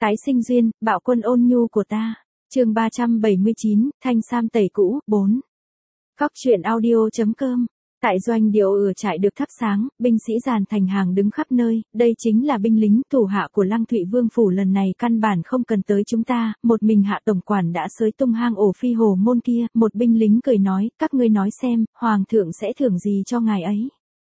Tái sinh duyên, bạo quân ôn nhu của ta. Chương 379, Thanh Sam tẩy cũ, 4. Góc truyện audio.com. Tại doanh điệu ửa trại được thắp sáng, binh sĩ dàn thành hàng đứng khắp nơi, đây chính là binh lính thủ hạ của Lăng Thụy Vương phủ lần này căn bản không cần tới chúng ta, một mình Hạ tổng quản đã xới tung hang ổ phi hồ môn kia, một binh lính cười nói, các ngươi nói xem, hoàng thượng sẽ thưởng gì cho ngài ấy.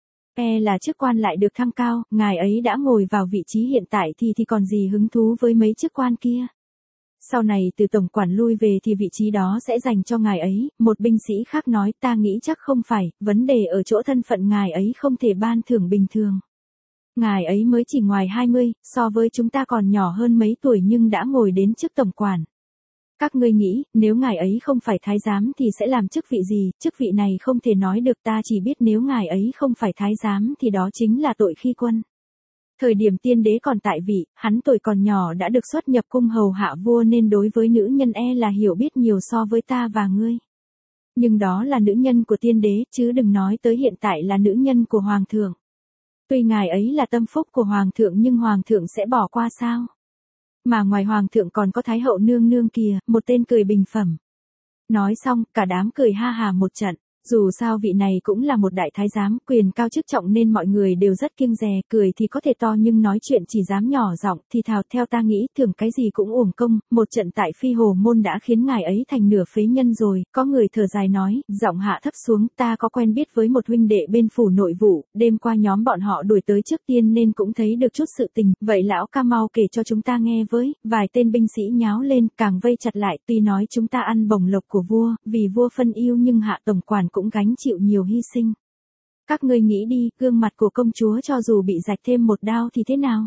Là chức quan lại được thăng cao, ngài ấy đã ngồi vào vị trí hiện tại thì còn gì hứng thú với mấy chức quan kia. Sau này từ tổng quản lui về thì vị trí đó sẽ dành cho ngài ấy, một binh sĩ khác nói ta nghĩ chắc không phải, vấn đề ở chỗ thân phận ngài ấy không thể ban thưởng bình thường. Ngài ấy mới chỉ ngoài 20, so với chúng ta còn nhỏ hơn mấy tuổi nhưng đã ngồi đến chức tổng quản. Các ngươi nghĩ, nếu ngài ấy không phải thái giám thì sẽ làm chức vị gì, chức vị này không thể nói được ta chỉ biết nếu ngài ấy không phải thái giám thì đó chính là tội khi quân. Thời điểm tiên đế còn tại vị, hắn tuổi còn nhỏ đã được xuất nhập cung hầu hạ vua nên đối với nữ nhân là hiểu biết nhiều so với ta và ngươi. Nhưng đó là nữ nhân của tiên đế, chứ đừng nói tới hiện tại là nữ nhân của hoàng thượng. Tuy ngài ấy là tâm phúc của hoàng thượng nhưng hoàng thượng sẽ bỏ qua sao? Mà ngoài hoàng thượng còn có thái hậu nương nương kìa, một tên cười bình phẩm. Nói xong, cả đám cười ha hà một trận. Dù sao vị này cũng là một đại thái giám, quyền cao chức trọng nên mọi người đều rất kiêng dè, cười thì có thể to nhưng nói chuyện chỉ dám nhỏ giọng, thì thào theo ta nghĩ thường cái gì cũng uổng công, một trận tại phi hồ môn đã khiến ngài ấy thành nửa phế nhân rồi, có người thở dài nói, giọng hạ thấp xuống, ta có quen biết với một huynh đệ bên phủ nội vụ, đêm qua nhóm bọn họ đuổi tới trước tiên nên cũng thấy được chút sự tình, vậy lão ca mau kể cho chúng ta nghe với, vài tên binh sĩ nháo lên, càng vây chặt lại, tuy nói chúng ta ăn bổng lộc của vua, vì vua phân yêu nhưng hạ tổng quản cũng gánh chịu nhiều hy sinh. Các ngươi nghĩ đi, gương mặt của công chúa cho dù bị rạch thêm một đao thì thế nào?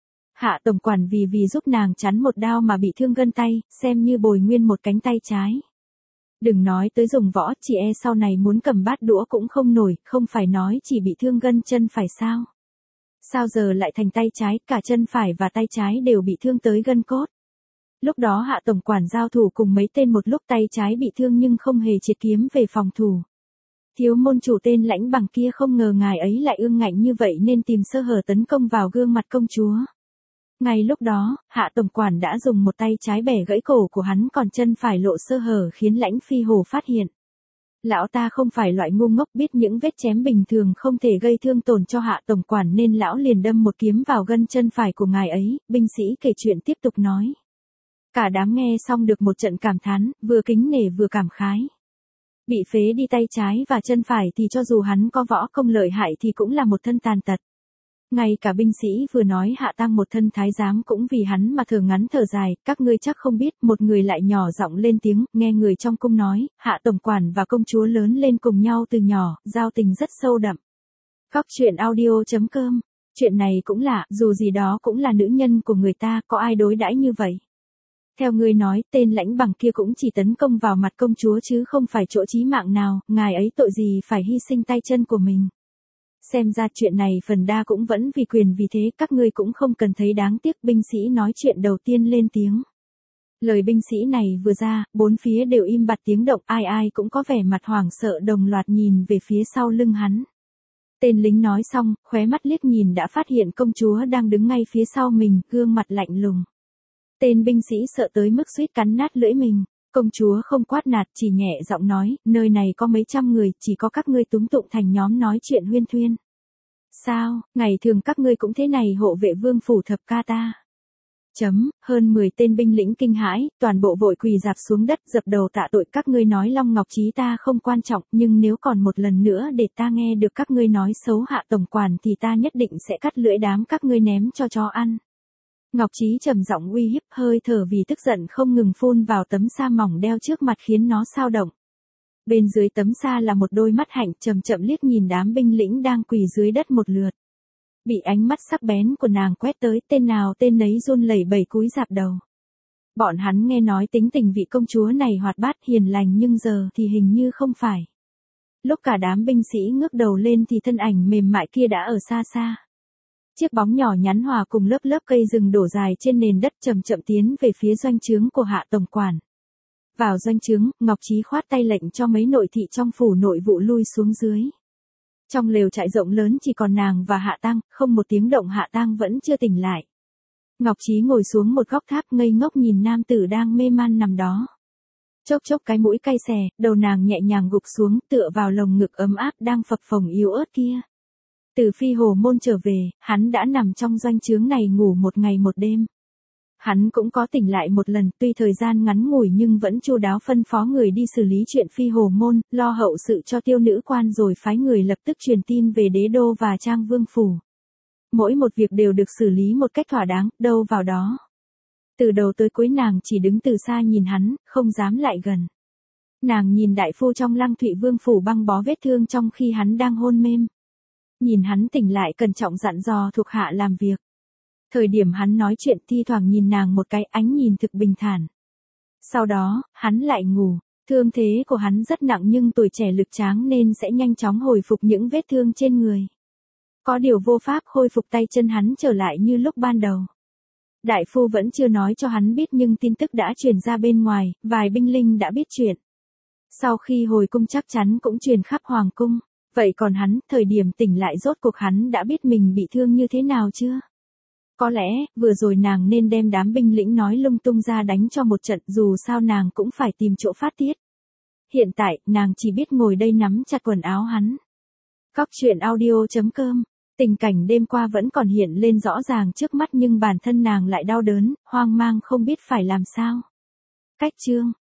Hạ tổng quản vì giúp nàng chắn một đao mà bị thương gân tay, xem như bồi nguyên một cánh tay trái. Đừng nói tới dùng võ, chị sau này muốn cầm bát đũa cũng không nổi, không phải nói chỉ bị thương gân chân phải sao? Sao giờ lại thành tay trái, cả chân phải và tay trái đều bị thương tới gân cốt? Lúc đó hạ tổng quản giao thủ cùng mấy tên một lúc tay trái bị thương nhưng không hề triệt kiếm về phòng thủ. Thiếu môn chủ tên Lãnh Bằng kia không ngờ ngài ấy lại ương ngạnh như vậy nên tìm sơ hở tấn công vào gương mặt công chúa. Ngay lúc đó, hạ tổng quản đã dùng một tay trái bẻ gãy cổ của hắn còn chân phải lộ sơ hở khiến Lãnh Phi Hồ phát hiện. Lão ta không phải loại ngu ngốc biết những vết chém bình thường không thể gây thương tổn cho hạ tổng quản nên lão liền đâm một kiếm vào gân chân phải của ngài ấy, binh sĩ kể chuyện tiếp tục nói. Cả đám nghe xong được một trận cảm thán, vừa kính nể vừa cảm khái. Bị phế đi tay trái và chân phải thì cho dù hắn có võ công lợi hại thì cũng là một thân tàn tật. Ngay cả binh sĩ vừa nói hạ tăng một thân thái giám cũng vì hắn mà thở ngắn thở dài, các ngươi chắc không biết, một người lại nhỏ giọng lên tiếng, nghe người trong cung nói, hạ tổng quản và công chúa lớn lên cùng nhau từ nhỏ, giao tình rất sâu đậm. Góc truyện audio.com, chuyện này cũng lạ, dù gì đó cũng là nữ nhân của người ta, có ai đối đãi như vậy. Theo ngươi nói, tên Lãnh Bằng kia cũng chỉ tấn công vào mặt công chúa chứ không phải chỗ chí mạng nào, ngài ấy tội gì phải hy sinh tay chân của mình. Xem ra chuyện này phần đa cũng vẫn vì quyền vì thế, các ngươi cũng không cần thấy đáng tiếc, binh sĩ nói chuyện đầu tiên lên tiếng. Lời binh sĩ này vừa ra, bốn phía đều im bặt tiếng động, ai cũng có vẻ mặt hoảng sợ đồng loạt nhìn về phía sau lưng hắn. Tên lính nói xong, khóe mắt liếc nhìn đã phát hiện công chúa đang đứng ngay phía sau mình, gương mặt lạnh lùng. Tên binh sĩ sợ tới mức suýt cắn nát lưỡi mình, công chúa không quát nạt chỉ nhẹ giọng nói, nơi này có mấy trăm người, chỉ có các ngươi túm tụng thành nhóm nói chuyện huyên thuyên. Sao, ngày thường các ngươi cũng thế này hộ vệ vương phủ thập ca ta. Hơn 10 tên binh lĩnh kinh hãi, toàn bộ vội quỳ rạp xuống đất dập đầu tạ tội, các ngươi nói Long Ngọc Trí ta không quan trọng, nhưng nếu còn một lần nữa để ta nghe được các ngươi nói xấu hạ tổng quản thì ta nhất định sẽ cắt lưỡi đám các ngươi ném cho chó ăn. Ngọc Trí trầm giọng uy hiếp, hơi thở vì tức giận không ngừng phun vào tấm sa mỏng đeo trước mặt khiến nó xao động. Bên dưới tấm sa là một đôi mắt hạnh chậm chậm liếc nhìn đám binh lĩnh đang quỳ dưới đất một lượt. Bị ánh mắt sắc bén của nàng quét tới, tên nào tên nấy run lẩy bẩy cúi rạp đầu. Bọn hắn nghe nói tính tình vị công chúa này hoạt bát hiền lành nhưng giờ thì hình như không phải. Lúc cả đám binh sĩ ngước đầu lên thì thân ảnh mềm mại kia đã ở xa xa. Chiếc bóng nhỏ nhắn hòa cùng lớp lớp cây rừng đổ dài trên nền đất chậm chậm tiến về phía doanh trướng của hạ tổng quản. Vào doanh trướng, Ngọc Trí khoát tay lệnh cho mấy nội thị trong phủ nội vụ lui xuống dưới. Trong lều trại rộng lớn chỉ còn nàng và Hạ Tăng, không một tiếng động Hạ Tăng vẫn chưa tỉnh lại. Ngọc Trí ngồi xuống một góc tháp ngây ngốc nhìn nam tử đang mê man nằm đó. Chốc chốc cái mũi cay xè, đầu nàng nhẹ nhàng gục xuống tựa vào lồng ngực ấm áp đang phập phồng yếu ớt kia. Từ Phi Hồ Môn trở về, hắn đã nằm trong doanh trướng này ngủ một ngày một đêm. Hắn cũng có tỉnh lại một lần, tuy thời gian ngắn ngủi nhưng vẫn chu đáo phân phó người đi xử lý chuyện Phi Hồ Môn, lo hậu sự cho Tiêu nữ quan rồi phái người lập tức truyền tin về đế đô và Trang Vương phủ. Mỗi một việc đều được xử lý một cách thỏa đáng, đâu vào đó. Từ đầu tới cuối nàng chỉ đứng từ xa nhìn hắn, không dám lại gần. Nàng nhìn đại phu trong Lăng Thụy Vương phủ băng bó vết thương trong khi hắn đang hôn mê. Nhìn hắn tỉnh lại cẩn trọng dặn dò thuộc hạ làm việc. Thời điểm hắn nói chuyện thi thoảng nhìn nàng một cái ánh nhìn thực bình thản. Sau đó, hắn lại ngủ. Thương thế của hắn rất nặng nhưng tuổi trẻ lực tráng nên sẽ nhanh chóng hồi phục những vết thương trên người. Có điều vô pháp khôi phục tay chân hắn trở lại như lúc ban đầu. Đại phu vẫn chưa nói cho hắn biết nhưng tin tức đã truyền ra bên ngoài, vài binh lính đã biết chuyện. Sau khi hồi cung chắc chắn cũng truyền khắp hoàng cung. Vậy còn hắn, thời điểm tỉnh lại rốt cuộc hắn đã biết mình bị thương như thế nào chưa? Có lẽ, vừa rồi nàng nên đem đám binh lĩnh nói lung tung ra đánh cho một trận dù sao nàng cũng phải tìm chỗ phát tiết. Hiện tại, nàng chỉ biết ngồi đây nắm chặt quần áo hắn. Góc truyện audio.com. Tình cảnh đêm qua vẫn còn hiện lên rõ ràng trước mắt nhưng bản thân nàng lại đau đớn, hoang mang không biết phải làm sao. Cách chương